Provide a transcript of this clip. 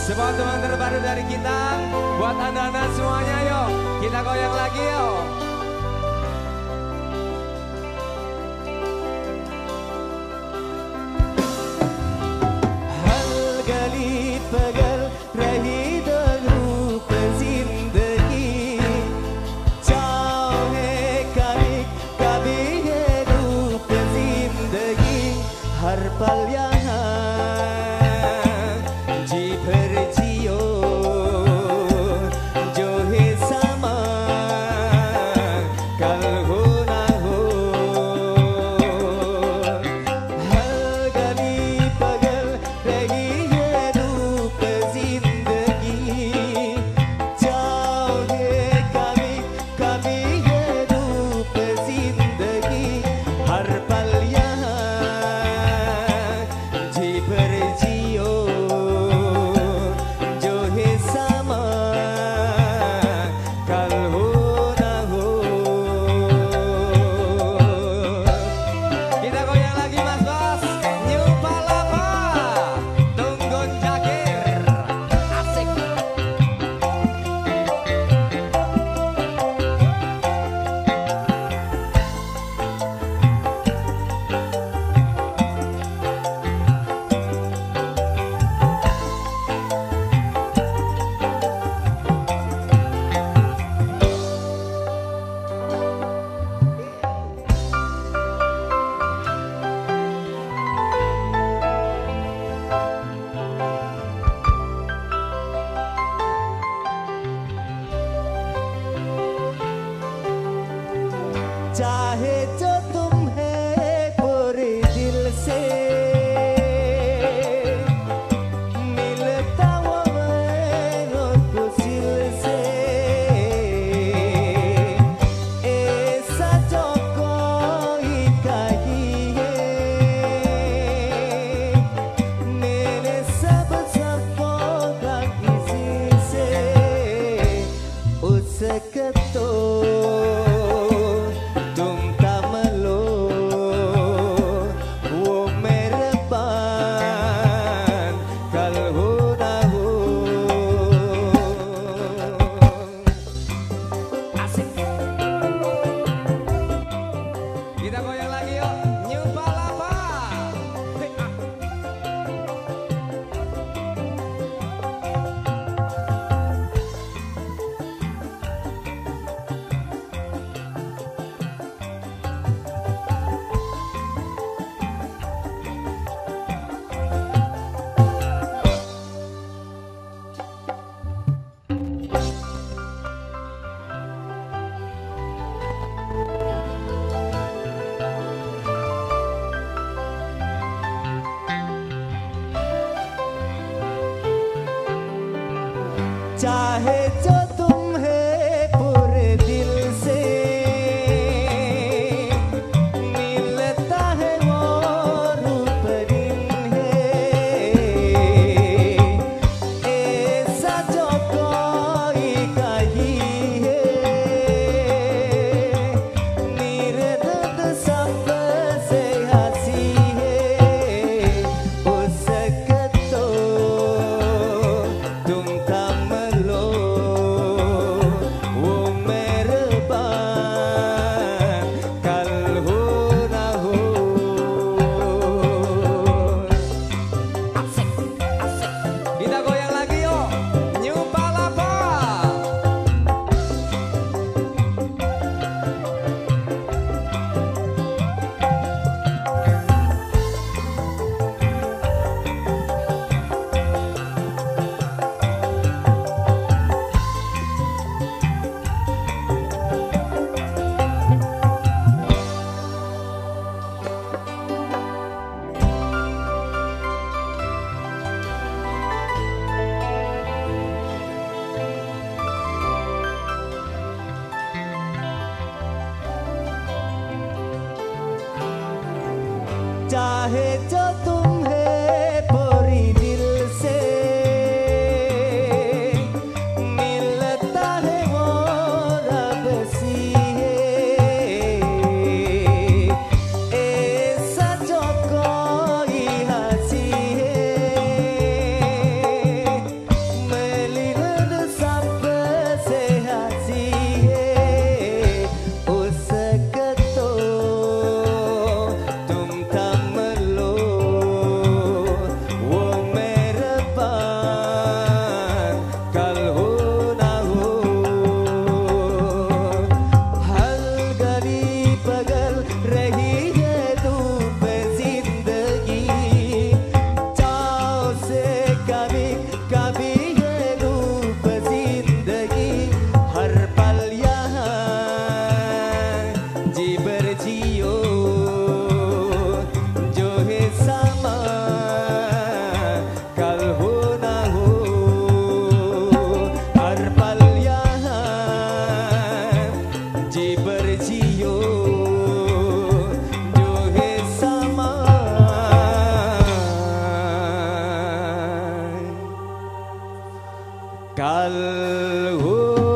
Sebuah teman terbaru dari kita. Buat anda-anda semuanya yuk, kita goyang lagi yuk. हर गली पगल रही दो रूप जिंदगी चाहे कभी ये रूप जिंदगी हर पल यहाँ जी भर जियो जो है समा कल हो ना हो हर गली पगल रही है रूप जिंदगी चाहे कभी ये रूप जिंदगी हर पल यहाँ जी भर जियो जो है समा कल हो ना हो Kita goyang lagi mas bos. New Palapa, Tunggun Jakir. Asik. चाहे जो तुम्हें पूरे दिल से मिलता वो मैं खुशिल से ऐसा जो कोई कहिए मेरे सब होगा किसी से उसके तो तुम तमलो वो मेरे पान कल हो ना हो Asik. Kita goyang lagi yuk. New Palapa. Hei, ah. चाहे जो तुम्हें पूरे दिल से मिलता है वो रूप दिन है ऐसा जो कोई कहिए निर्दद सबसे हंसी है उसके तो तुम थम लो वो मेरे पान कल हो ना हो Asik. Asik. Kita goyang lagi yuk. New Palapa. चाहे जो तुम्हें पूरी दिल से मिलता है वो रब सी है ऐसा जो कोई हंसी है Kal